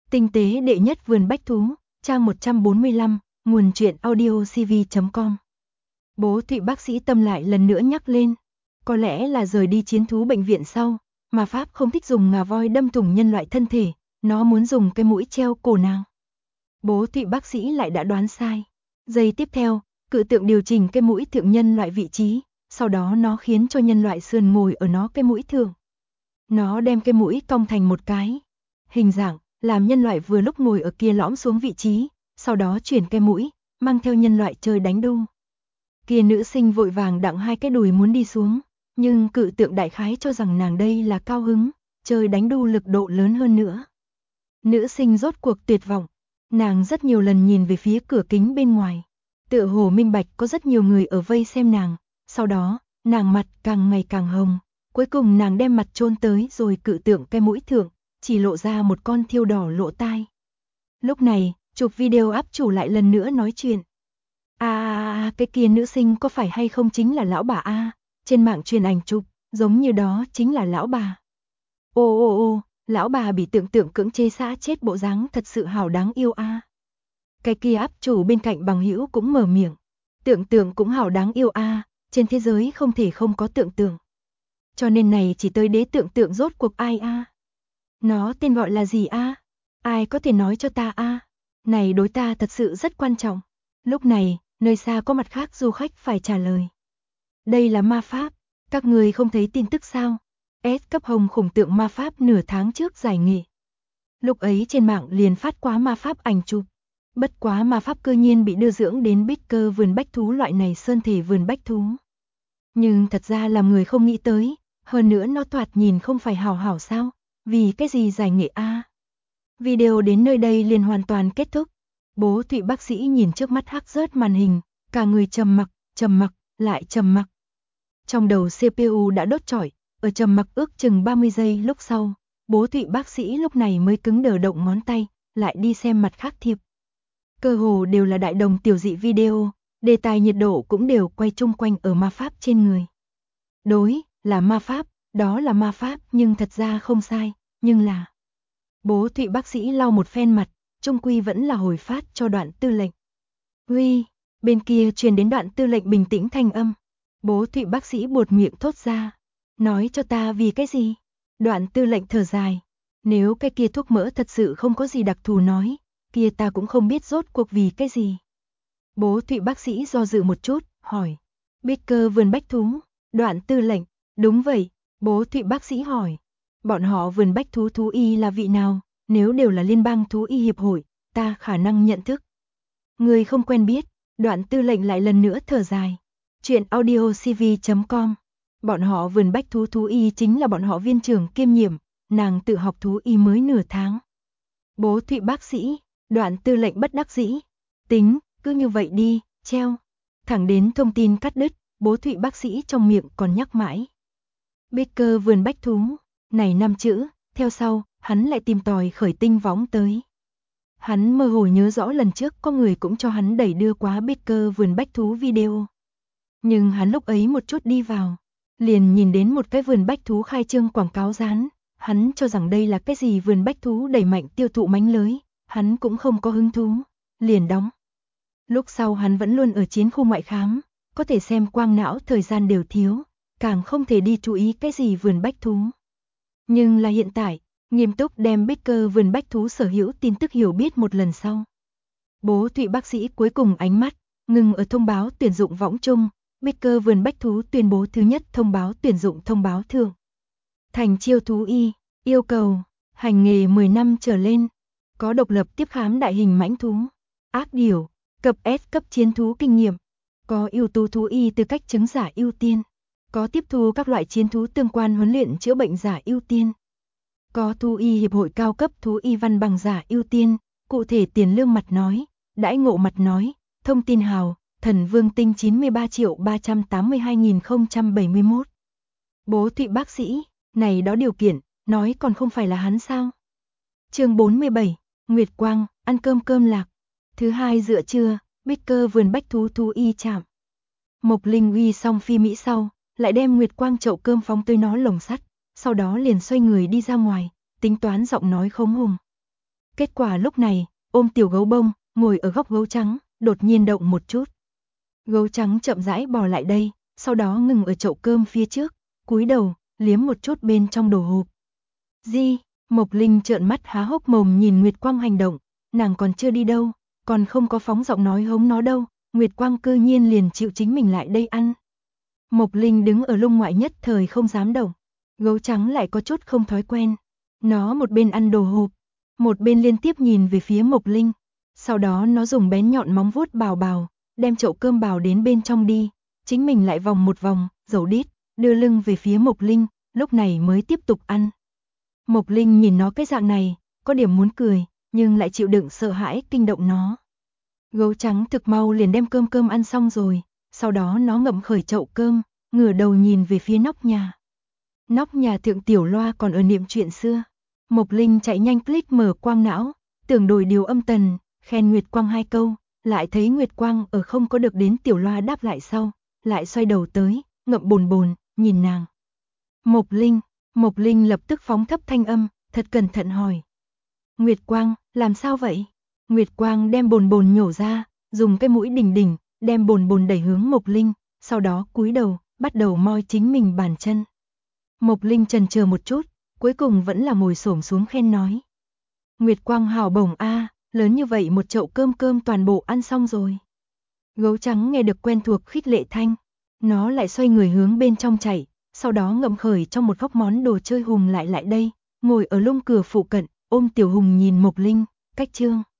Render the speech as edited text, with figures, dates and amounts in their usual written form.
Tinh tế đệ nhất vườn bách thú, trang 145, nguồn truyện audiocv.com. Bố Thụy bác sĩ Tâm lại lần nữa nhắc lên, có lẽ là rời đi chiến thú bệnh viện sau, mà Pháp không thích dùng ngà voi đâm thủng nhân loại thân thể, nó muốn dùng cái mũi treo cổ nàng. Bố Thụy bác sĩ lại đã đoán sai. Giây tiếp theo, cự tượng điều chỉnh cái mũi thượng nhân loại vị trí, sau đó nó khiến cho nhân loại sườn ngồi ở nó cái mũi thượng. Nó đem cái mũi cong thành một cái hình dạng, làm nhân loại vừa lúc ngồi ở kia lõm xuống vị trí, sau đó chuyển cái mũi, mang theo nhân loại chơi đánh đu. Kia nữ sinh vội vàng đặng hai cái đùi muốn đi xuống, nhưng cự tượng đại khái cho rằng nàng đây là cao hứng, chơi đánh đu lực độ lớn hơn nữa. Nữ sinh rốt cuộc tuyệt vọng, nàng rất nhiều lần nhìn về phía cửa kính bên ngoài, tựa hồ minh bạch có rất nhiều người ở vây xem nàng, sau đó, nàng mặt càng ngày càng hồng, cuối cùng nàng đem mặt chôn tới rồi cự tượng cái mũi thượng, chỉ lộ ra một con thiêu đỏ lỗ tai. Lúc này, chụp video áp chủ lại lần nữa nói chuyện. Cái kia nữ sinh có phải hay không chính là lão bà a? Trên mạng truyền ảnh chụp, giống như đó chính là lão bà. Ô, lão bà bị tượng tượng cưỡng chế xã chết bộ dáng thật sự hào đáng yêu a. Cái kia áp chủ bên cạnh bằng hữu cũng mở miệng. Tượng tượng cũng hào đáng yêu a, trên thế giới không thể không có tượng tượng. Cho nên này chỉ tới đế tượng tượng rốt cuộc ai a? Nó tên gọi là gì a? Ai có thể nói cho ta a? Này đối ta thật sự rất quan trọng. Lúc này, nơi xa có mặt khác du khách phải trả lời. Đây là ma pháp, các người không thấy tin tức sao? S cấp hồng khủng tượng ma pháp nửa tháng trước giải nghị. Lúc ấy trên mạng liền phát quá ma pháp ảnh chụp. Bất quá ma pháp cơ nhiên bị đưa dưỡng đến bích cơ vườn bách thú loại này sơn thể vườn bách thú. Nhưng thật ra làm người không nghĩ tới, hơn nữa nó thoạt nhìn không phải hảo hảo sao? Vì cái gì giải nghệ a? Video đến nơi đây liền hoàn toàn kết thúc. Bố Thụy bác sĩ nhìn trước mắt hắc rớt màn hình, cả người trầm mặc, lại trầm mặc. Trong đầu CPU đã đốt chọi, ở trầm mặc ước chừng 30 giây lúc sau, bố Thụy bác sĩ lúc này mới cứng đờ động ngón tay, lại đi xem mặt khác thiệp. Cơ hồ đều là đại đồng tiểu dị video, đề tài nhiệt độ cũng đều quay chung quanh ở ma pháp trên người. Đối, là ma pháp, đó là ma pháp nhưng thật ra không sai, nhưng là... Bố Thụy bác sĩ lau một phen mặt, trung quy vẫn là hồi phát cho đoạn tư lệnh. Huy, bên kia truyền đến đoạn tư lệnh bình tĩnh thanh âm. Bố Thụy bác sĩ buột miệng thốt ra. Nói cho ta vì cái gì? Đoạn tư lệnh thở dài. Nếu cái kia thuốc mỡ thật sự không có gì đặc thù nói, kia ta cũng không biết rốt cuộc vì cái gì. Bố Thụy bác sĩ do dự một chút, hỏi. Bích cơ vườn bách thú, đoạn tư lệnh, đúng vậy, bố Thụy bác sĩ hỏi. Bọn họ vườn bách thú thú y là vị nào? Nếu đều là liên bang thú y hiệp hội, ta khả năng nhận thức. Người không quen biết, đoạn tư lệnh lại lần nữa thở dài. Chuyện audiocv.com. Bọn họ vườn bách thú thú y chính là bọn họ viên trưởng kiêm nhiệm, nàng tự học thú y mới nửa tháng. Bố Thụy bác sĩ, đoạn tư lệnh bất đắc dĩ. Tính, cứ như vậy đi, treo. Thẳng đến thông tin cắt đứt, bố Thụy bác sĩ trong miệng còn nhắc mãi. Bích cơ vườn bách thú, này 5 chữ, theo sau, hắn lại tìm tòi khởi tinh võng tới. Hắn mơ hồ nhớ rõ lần trước có người cũng cho hắn đẩy đưa quá bích cơ vườn bách thú video. Nhưng hắn lúc ấy một chút đi vào, liền nhìn đến một cái vườn bách thú khai trương quảng cáo dán, hắn cho rằng đây là cái gì vườn bách thú đẩy mạnh tiêu thụ mánh lưới, hắn cũng không có hứng thú, liền đóng. Lúc sau hắn vẫn luôn ở chiến khu ngoại khám, có thể xem quang não thời gian đều thiếu, càng không thể đi chú ý cái gì vườn bách thú. Nhưng là hiện tại, nghiêm túc đem bích cơ vườn bách thú sở hữu tin tức hiểu biết một lần sau. Bố Thụy bác sĩ cuối cùng ánh mắt, ngừng ở thông báo tuyển dụng võng chung, bích cơ vườn bách thú tuyên bố thứ nhất thông báo tuyển dụng thông báo thưởng. Thành chiêu thú y, yêu cầu, hành nghề 10 năm trở lên, có độc lập tiếp khám đại hình mãnh thú, ác điểu, cập S cấp chiến thú kinh nghiệm, có ưu tú thú y tư cách chứng giả ưu tiên, có tiếp thu các loại chiến thú tương quan huấn luyện chữa bệnh giả ưu tiên. Có thú y hiệp hội cao cấp thú y văn bằng giả ưu tiên, cụ thể tiền lương mặt nói, đãi ngộ mặt nói, thông tin hào, Thần Vương Tinh 93.382.071. Bố Thụy bác sĩ, này đó điều kiện, nói còn không phải là hắn sao? Chương 47, Nguyệt Quang, ăn cơm lạc. Thứ hai giữa trưa, bích cơ vườn bách thú thú y chạm. Mộc Linh uy xong phi Mỹ sau, lại đem Nguyệt Quang chậu cơm phóng tới nó lồng sắt, sau đó liền xoay người đi ra ngoài, tính toán giọng nói khống hùng. Kết quả lúc này, ôm tiểu gấu bông, ngồi ở góc gấu trắng, đột nhiên động một chút. Gấu trắng chậm rãi bò lại đây, sau đó ngừng ở chậu cơm phía trước, cúi đầu, liếm một chút bên trong đồ hộp. Di, Mộc Linh trợn mắt há hốc mồm nhìn Nguyệt Quang hành động, nàng còn chưa đi đâu, còn không có phóng giọng nói hống nó đâu, Nguyệt Quang cư nhiên liền chịu chính mình lại đây ăn. Mộc Linh đứng ở lung ngoại nhất thời không dám động, gấu trắng lại có chút không thói quen. Nó một bên ăn đồ hộp, một bên liên tiếp nhìn về phía Mộc Linh, sau đó nó dùng bén nhọn móng vuốt bào bào, đem chậu cơm bào đến bên trong đi, chính mình lại vòng một vòng, dầu đít, đưa lưng về phía Mộc Linh, lúc này mới tiếp tục ăn. Mộc Linh nhìn nó cái dạng này, có điểm muốn cười, nhưng lại chịu đựng sợ hãi kinh động nó. Gấu trắng thực mau liền đem cơm ăn xong rồi, sau đó nó ngậm khởi chậu cơm, ngửa đầu nhìn về phía nóc nhà. Nóc nhà thượng tiểu loa còn ở niệm chuyện xưa. Mộc Linh chạy nhanh click mở quang não, tưởng đổi điều âm tần, khen Nguyệt Quang 2 câu, lại thấy Nguyệt Quang ở không có được đến tiểu loa đáp lại sau, lại xoay đầu tới, ngậm bồn bồn, nhìn nàng. Mộc Linh lập tức phóng thấp thanh âm, thật cẩn thận hỏi. Nguyệt Quang, làm sao vậy? Nguyệt Quang đem bồn bồn nhổ ra, dùng cái mũi đỉnh đỉnh, đem bồn bồn đẩy hướng Mộc Linh, sau đó cúi đầu, bắt đầu moi chính mình bàn chân. Mộc Linh chần chờ một chút, cuối cùng vẫn là ngồi xổm xuống khen nói. Nguyệt Quang hào bổng a, lớn như vậy một chậu cơm toàn bộ ăn xong rồi. Gấu trắng nghe được quen thuộc khích lệ thanh, nó lại xoay người hướng bên trong chạy, sau đó ngậm khởi trong một góc món đồ chơi Hùng lại đây, ngồi ở lung cửa phụ cận, ôm tiểu Hùng nhìn Mộc Linh, cách chương.